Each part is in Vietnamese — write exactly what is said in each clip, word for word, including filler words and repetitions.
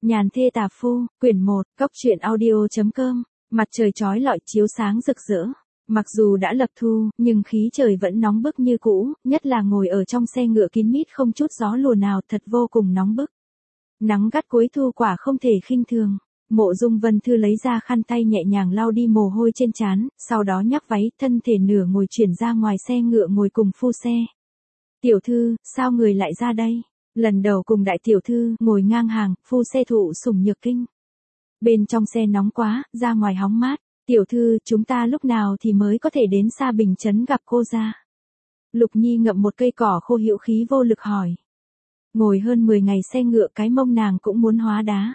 Nhàn thê tà phu, quyển một, cốc truyện audio.com, mặt trời chói lọi chiếu sáng rực rỡ. Mặc dù đã lập thu, nhưng khí trời vẫn nóng bức như cũ, nhất là ngồi ở trong xe ngựa kín mít không chút gió lùa nào, thật vô cùng nóng bức. Nắng gắt cuối thu quả không thể khinh thường. Mộ Dung Vân Thư lấy ra khăn tay nhẹ nhàng lau đi mồ hôi trên trán, sau đó nhắc váy, thân thể nửa ngồi chuyển ra ngoài xe ngựa ngồi cùng phu xe. Tiểu thư, sao người lại ra đây? Lần đầu cùng đại tiểu thư ngồi ngang hàng, phu xe thụ sủng nhược kinh. Bên trong xe nóng quá, ra ngoài hóng mát. Tiểu thư, chúng ta lúc nào thì mới có thể đến Sa Bình trấn gặp cô ra? Lục Nhi ngậm một cây cỏ khô hữu khí vô lực hỏi. Ngồi hơn mười ngày xe ngựa cái mông nàng cũng muốn hóa đá.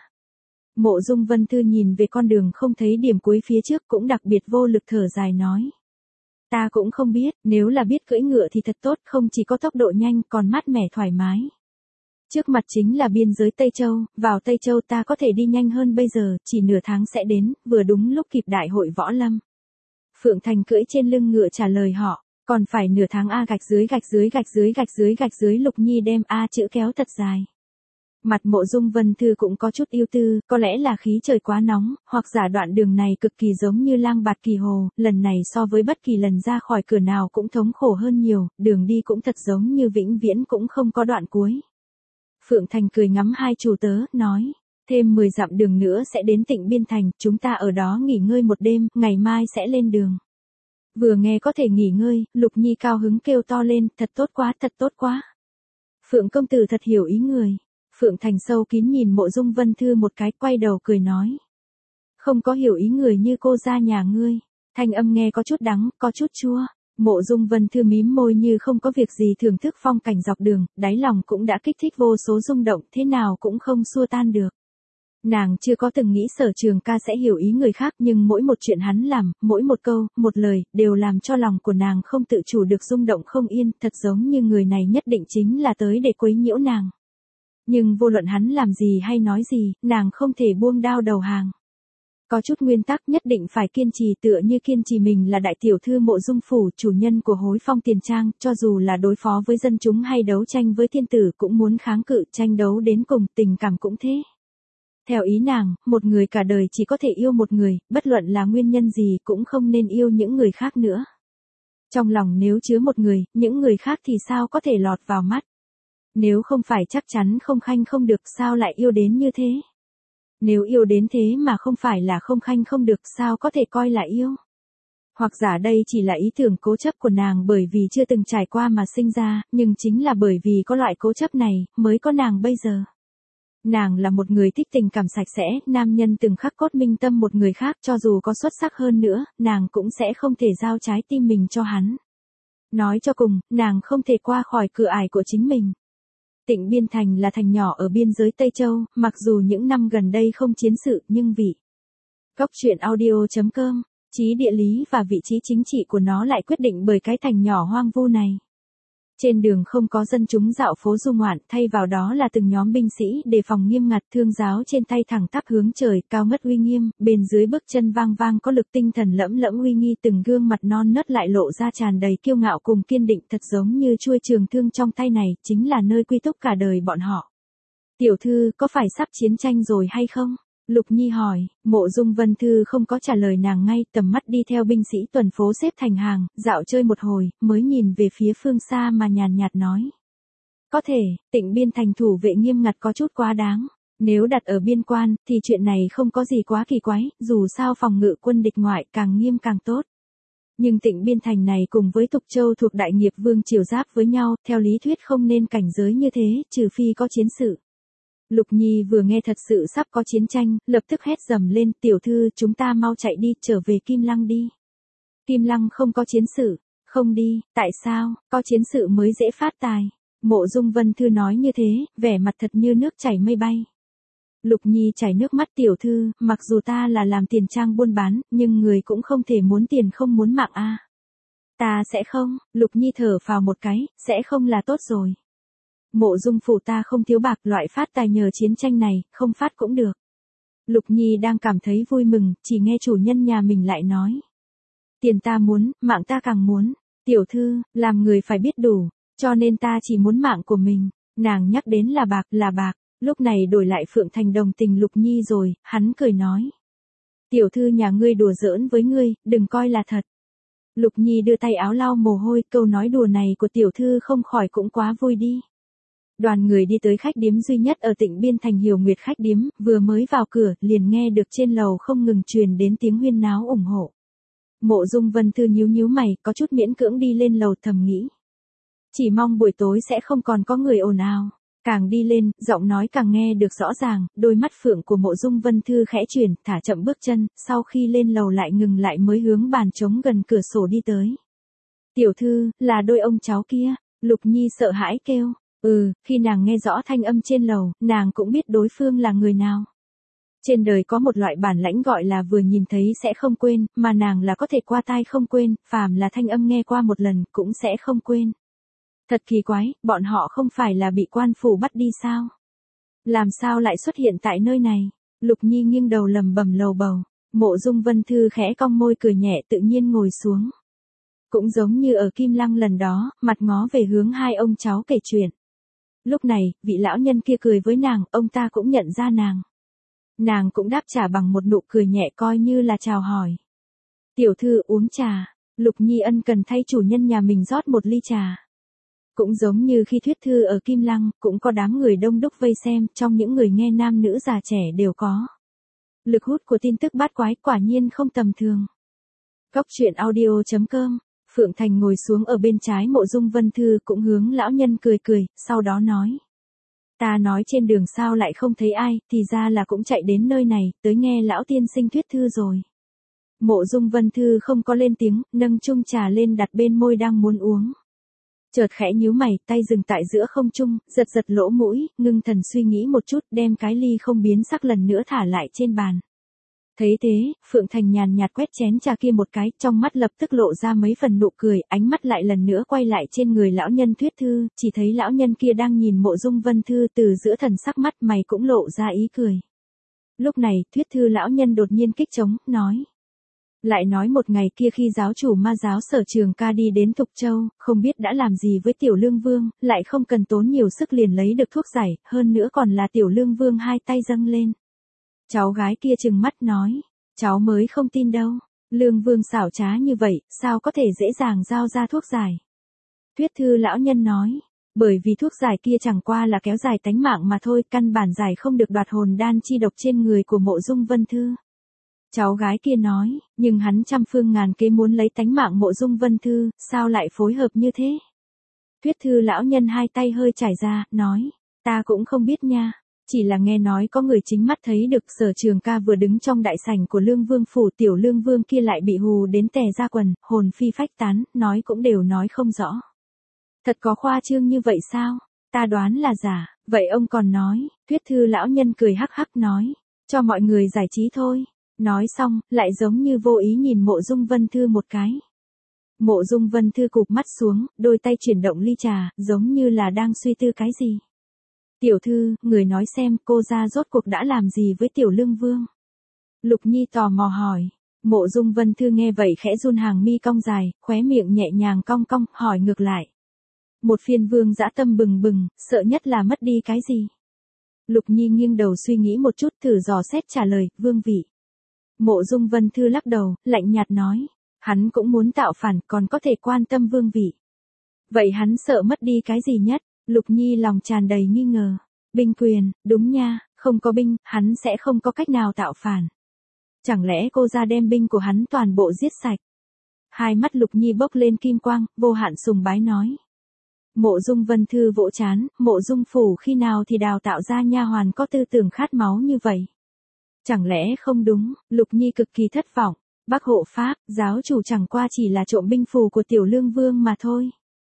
Mộ Dung Vân Thư nhìn về con đường không thấy điểm cuối phía trước cũng đặc biệt vô lực thở dài nói. Ta cũng không biết, nếu là biết cưỡi ngựa thì thật tốt, không chỉ có tốc độ nhanh còn mát mẻ thoải mái. Trước mặt chính là biên giới Tây Châu, vào Tây Châu ta có thể đi nhanh hơn bây giờ, chỉ nửa tháng sẽ đến, vừa đúng lúc kịp đại hội võ lâm. Phượng Thành cưỡi trên lưng ngựa trả lời họ, còn phải nửa tháng A gạch dưới gạch dưới gạch dưới gạch dưới gạch dưới. Lục Nhi đem A chữ kéo thật dài. Mặt Mộ Dung Vân Thư cũng có chút ưu tư, có lẽ là khí trời quá nóng, hoặc giả đoạn đường này cực kỳ giống như lang bạt kỳ hồ, lần này so với bất kỳ lần ra khỏi cửa nào cũng thống khổ hơn nhiều, đường đi cũng thật giống như vĩnh viễn cũng không có đoạn cuối. Phượng Thành cười ngắm hai chủ tớ, nói, thêm mười dặm đường nữa sẽ đến Tịnh Biên Thành, chúng ta ở đó nghỉ ngơi một đêm, ngày mai sẽ lên đường. Vừa nghe có thể nghỉ ngơi, Lục Nhi cao hứng kêu to lên, thật tốt quá, thật tốt quá. Phượng công tử thật hiểu ý người. Phượng Thành sâu kín nhìn Mộ Dung Vân Thư một cái, quay đầu cười nói. Không có hiểu ý người như cô gia nhà ngươi. Thanh âm nghe có chút đắng, có chút chua. Mộ Dung Vân Thư mím môi như không có việc gì thưởng thức phong cảnh dọc đường, đáy lòng cũng đã kích thích vô số rung động, thế nào cũng không xua tan được. Nàng chưa có từng nghĩ Sở Trường Ca sẽ hiểu ý người khác, nhưng mỗi một chuyện hắn làm, mỗi một câu, một lời, đều làm cho lòng của nàng không tự chủ được rung động không yên, thật giống như người này nhất định chính là tới để quấy nhiễu nàng. Nhưng vô luận hắn làm gì hay nói gì, nàng không thể buông đao đầu hàng. Có chút nguyên tắc nhất định phải kiên trì, tựa như kiên trì mình là đại tiểu thư Mộ Dung phủ, chủ nhân của Hối Phong Tiền Trang, cho dù là đối phó với dân chúng hay đấu tranh với thiên tử cũng muốn kháng cự, tranh đấu đến cùng, tình cảm cũng thế. Theo ý nàng, một người cả đời chỉ có thể yêu một người, bất luận là nguyên nhân gì cũng không nên yêu những người khác nữa. Trong lòng nếu chứa một người, những người khác thì sao có thể lọt vào mắt. Nếu không phải chắc chắn không khanh không được, sao lại yêu đến như thế? Nếu yêu đến thế mà không phải là không khanh không được, sao có thể coi là yêu? Hoặc giả đây chỉ là ý tưởng cố chấp của nàng bởi vì chưa từng trải qua mà sinh ra, nhưng chính là bởi vì có loại cố chấp này, mới có nàng bây giờ. Nàng là một người thích tình cảm sạch sẽ, nam nhân từng khắc cốt minh tâm một người khác, cho dù có xuất sắc hơn nữa, nàng cũng sẽ không thể giao trái tim mình cho hắn. Nói cho cùng, nàng không thể qua khỏi cửa ải của chính mình. Tịnh Biên Thành là thành nhỏ ở biên giới Tây Châu, mặc dù những năm gần đây không chiến sự, nhưng vị cốc truyện audio.com, trí địa lý và vị trí chính trị của nó lại quyết định bởi cái thành nhỏ hoang vu này. Trên đường không có dân chúng dạo phố du ngoạn, thay vào đó là từng nhóm binh sĩ đề phòng nghiêm ngặt, thương giáo trên tay thẳng tắp hướng trời, cao ngất uy nghiêm, bên dưới bước chân vang vang có lực tinh thần lẫm lẫm uy nghi, từng gương mặt non nớt lại lộ ra tràn đầy kiêu ngạo cùng kiên định, thật giống như chuôi trường thương trong tay này, chính là nơi quy túc cả đời bọn họ. Tiểu thư, có phải sắp chiến tranh rồi hay không? Lục Nhi hỏi. Mộ Dung Vân Thư không có trả lời nàng ngay, tầm mắt đi theo binh sĩ tuần phố xếp thành hàng, dạo chơi một hồi, mới nhìn về phía phương xa mà nhàn nhạt nói. Có thể, Tịnh Biên Thành thủ vệ nghiêm ngặt có chút quá đáng. Nếu đặt ở biên quan, thì chuyện này không có gì quá kỳ quái, dù sao phòng ngự quân địch ngoại càng nghiêm càng tốt. Nhưng Tịnh Biên Thành này cùng với Tục Châu thuộc Đại Nghiệp Vương triều giáp với nhau, theo lý thuyết không nên cảnh giới như thế, trừ phi có chiến sự. Lục Nhi vừa nghe thật sự sắp có chiến tranh, lập tức hét dầm lên, tiểu thư, chúng ta mau chạy đi, trở về Kim Lăng đi. Kim Lăng không có chiến sự, không đi, tại sao, có chiến sự mới dễ phát tài. Mộ Dung Vân Thư nói như thế, vẻ mặt thật như nước chảy mây bay. Lục Nhi chảy nước mắt, tiểu thư, mặc dù ta là làm tiền trang buôn bán, nhưng người cũng không thể muốn tiền không muốn mạng a. À. Ta sẽ không, Lục Nhi thở phào một cái, sẽ không là tốt rồi. Mộ Dung phủ ta không thiếu bạc, loại phát tài nhờ chiến tranh này, không phát cũng được. Lục Nhi đang cảm thấy vui mừng, chỉ nghe chủ nhân nhà mình lại nói. Tiền ta muốn, mạng ta càng muốn. Tiểu thư, làm người phải biết đủ, cho nên ta chỉ muốn mạng của mình. Nàng nhắc đến là bạc, là bạc. Lúc này đổi lại Phượng Thành đồng tình Lục Nhi rồi, hắn cười nói. Tiểu thư nhà ngươi đùa giỡn với ngươi, đừng coi là thật. Lục Nhi đưa tay áo lau mồ hôi, câu nói đùa này của tiểu thư không khỏi cũng quá vui đi. Đoàn người đi tới khách điếm duy nhất ở Tịnh Biên thành Hiểu Nguyệt khách điếm, vừa mới vào cửa, liền nghe được trên lầu không ngừng truyền đến tiếng huyên náo ủng hộ. Mộ Dung Vân Thư nhíu nhíu mày, có chút miễn cưỡng đi lên lầu thầm nghĩ. Chỉ mong buổi tối sẽ không còn có người ồn ào. Càng đi lên, giọng nói càng nghe được rõ ràng, đôi mắt phượng của Mộ Dung Vân Thư khẽ chuyển, thả chậm bước chân, sau khi lên lầu lại ngừng lại mới hướng bàn trống gần cửa sổ đi tới. Tiểu thư, là đôi ông cháu kia, Lục Nhi sợ hãi kêu. Ừ, khi nàng nghe rõ thanh âm trên lầu, nàng cũng biết đối phương là người nào. Trên đời có một loại bản lãnh gọi là vừa nhìn thấy sẽ không quên, mà nàng là có thể qua tai không quên, phàm là thanh âm nghe qua một lần cũng sẽ không quên. Thật kỳ quái, bọn họ không phải là bị quan phủ bắt đi sao? Làm sao lại xuất hiện tại nơi này? Lục Nhi nghiêng đầu lầm bầm lầu bầu. Mộ Dung Vân Thư khẽ cong môi cười nhẹ tự nhiên ngồi xuống. Cũng giống như ở Kim Lăng lần đó, mặt ngó về hướng hai ông cháu kể chuyện. Lúc này, vị lão nhân kia cười với nàng, ông ta cũng nhận ra nàng. Nàng cũng đáp trả bằng một nụ cười nhẹ coi như là chào hỏi. Tiểu thư uống trà, Lục Nhi ân cần thay chủ nhân nhà mình rót một ly trà. Cũng giống như khi thuyết thư ở Kim Lăng, cũng có đám người đông đúc vây xem, trong những người nghe nam nữ già trẻ đều có. Lực hút của tin tức bát quái quả nhiên không tầm thường. Góc truyện audio chấm com, Phượng Thành ngồi xuống ở bên trái Mộ Dung Vân Thư cũng hướng lão nhân cười cười, sau đó nói. Ta nói trên đường sao lại không thấy ai, thì ra là cũng chạy đến nơi này, tới nghe lão tiên sinh thuyết thư rồi. Mộ Dung Vân Thư không có lên tiếng, nâng chung trà lên đặt bên môi đang muốn uống. Chợt khẽ nhíu mày, tay dừng tại giữa không trung, giật giật lỗ mũi, ngưng thần suy nghĩ một chút, đem cái ly không biến sắc lần nữa thả lại trên bàn. Thấy thế, Phượng Thành nhàn nhạt quét chén trà kia một cái, trong mắt lập tức lộ ra mấy phần nụ cười, ánh mắt lại lần nữa quay lại trên người lão nhân thuyết thư, chỉ thấy lão nhân kia đang nhìn Mộ Dung Vân Thư từ giữa thần sắc mắt mày cũng lộ ra ý cười. Lúc này, thuyết thư lão nhân đột nhiên kích trống, nói. Lại nói một ngày kia khi giáo chủ ma giáo Sở Trường Ca đi đến Thục Châu, không biết đã làm gì với Tiểu Lương Vương, lại không cần tốn nhiều sức liền lấy được thuốc giải, hơn nữa còn là Tiểu Lương Vương hai tay dâng lên. Cháu gái kia trừng mắt nói, cháu mới không tin đâu, Lương Vương xảo trá như vậy, sao có thể dễ dàng giao ra thuốc giải. Thuyết thư lão nhân nói, bởi vì thuốc giải kia chẳng qua là kéo dài tánh mạng mà thôi, căn bản giải không được đoạt hồn đan chi độc trên người của Mộ Dung Vân Thư. Cháu gái kia nói, nhưng hắn trăm phương ngàn kế muốn lấy tánh mạng Mộ Dung Vân Thư, sao lại phối hợp như thế? Thuyết thư lão nhân hai tay hơi trải ra, nói, ta cũng không biết nha, chỉ là nghe nói có người chính mắt thấy được Sở Trường Ca vừa đứng trong đại sảnh của Lương Vương phủ, Tiểu Lương Vương kia lại bị hù đến tè ra quần, hồn phi phách tán, nói cũng đều nói không rõ. Thật có khoa trương như vậy sao? Ta đoán là giả, vậy ông còn nói, thuyết thư lão nhân cười hắc hắc nói, cho mọi người giải trí thôi. Nói xong, lại giống như vô ý nhìn Mộ Dung Vân Thư một cái. Mộ Dung Vân Thư cụp mắt xuống, đôi tay chuyển động ly trà, giống như là đang suy tư cái gì. Tiểu thư, người nói xem cô ra rốt cuộc đã làm gì với Tiểu Lương Vương. Lục Nhi tò mò hỏi. Mộ Dung Vân Thư nghe vậy khẽ run hàng mi cong dài, khóe miệng nhẹ nhàng cong cong, hỏi ngược lại. Một phiên vương dã tâm bừng bừng, sợ nhất là mất đi cái gì. Lục Nhi nghiêng đầu suy nghĩ một chút thử dò xét trả lời, vương vị. Mộ Dung Vân Thư lắc đầu, lạnh nhạt nói, hắn cũng muốn tạo phản còn có thể quan tâm vương vị. Vậy hắn sợ mất đi cái gì nhất? Lục Nhi lòng tràn đầy nghi ngờ. Binh quyền, đúng nha, không có binh, hắn sẽ không có cách nào tạo phản. Chẳng lẽ cô ra đem binh của hắn toàn bộ giết sạch? Hai mắt Lục Nhi bốc lên kim quang, vô hạn sùng bái nói. Mộ Dung Vân Thư vỗ chán, Mộ Dung phủ khi nào thì đào tạo ra nha hoàn có tư tưởng khát máu như vậy? Chẳng lẽ không đúng, Lục Nhi cực kỳ thất vọng, Bắc hộ pháp, giáo chủ chẳng qua chỉ là trộm binh phù của Tiểu Lương Vương mà thôi.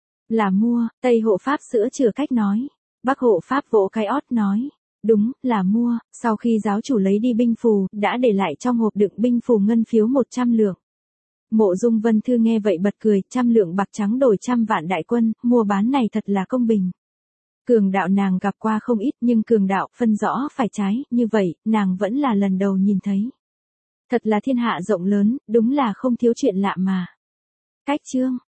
Là mua, Tây hộ pháp sữa chữa cách nói, Bắc hộ pháp vỗ cái ót nói, đúng, là mua, sau khi giáo chủ lấy đi binh phù, đã để lại trong hộp đựng binh phù ngân phiếu một trăm lượng. Mộ Dung Vân Thư nghe vậy bật cười, trăm lượng bạc trắng đổi trăm vạn đại quân, mua bán này thật là công bình. Cường đạo nàng gặp qua không ít nhưng cường đạo phân rõ phải trái, như vậy, nàng vẫn là lần đầu nhìn thấy. Thật là thiên hạ rộng lớn, đúng là không thiếu chuyện lạ mà. Cách chương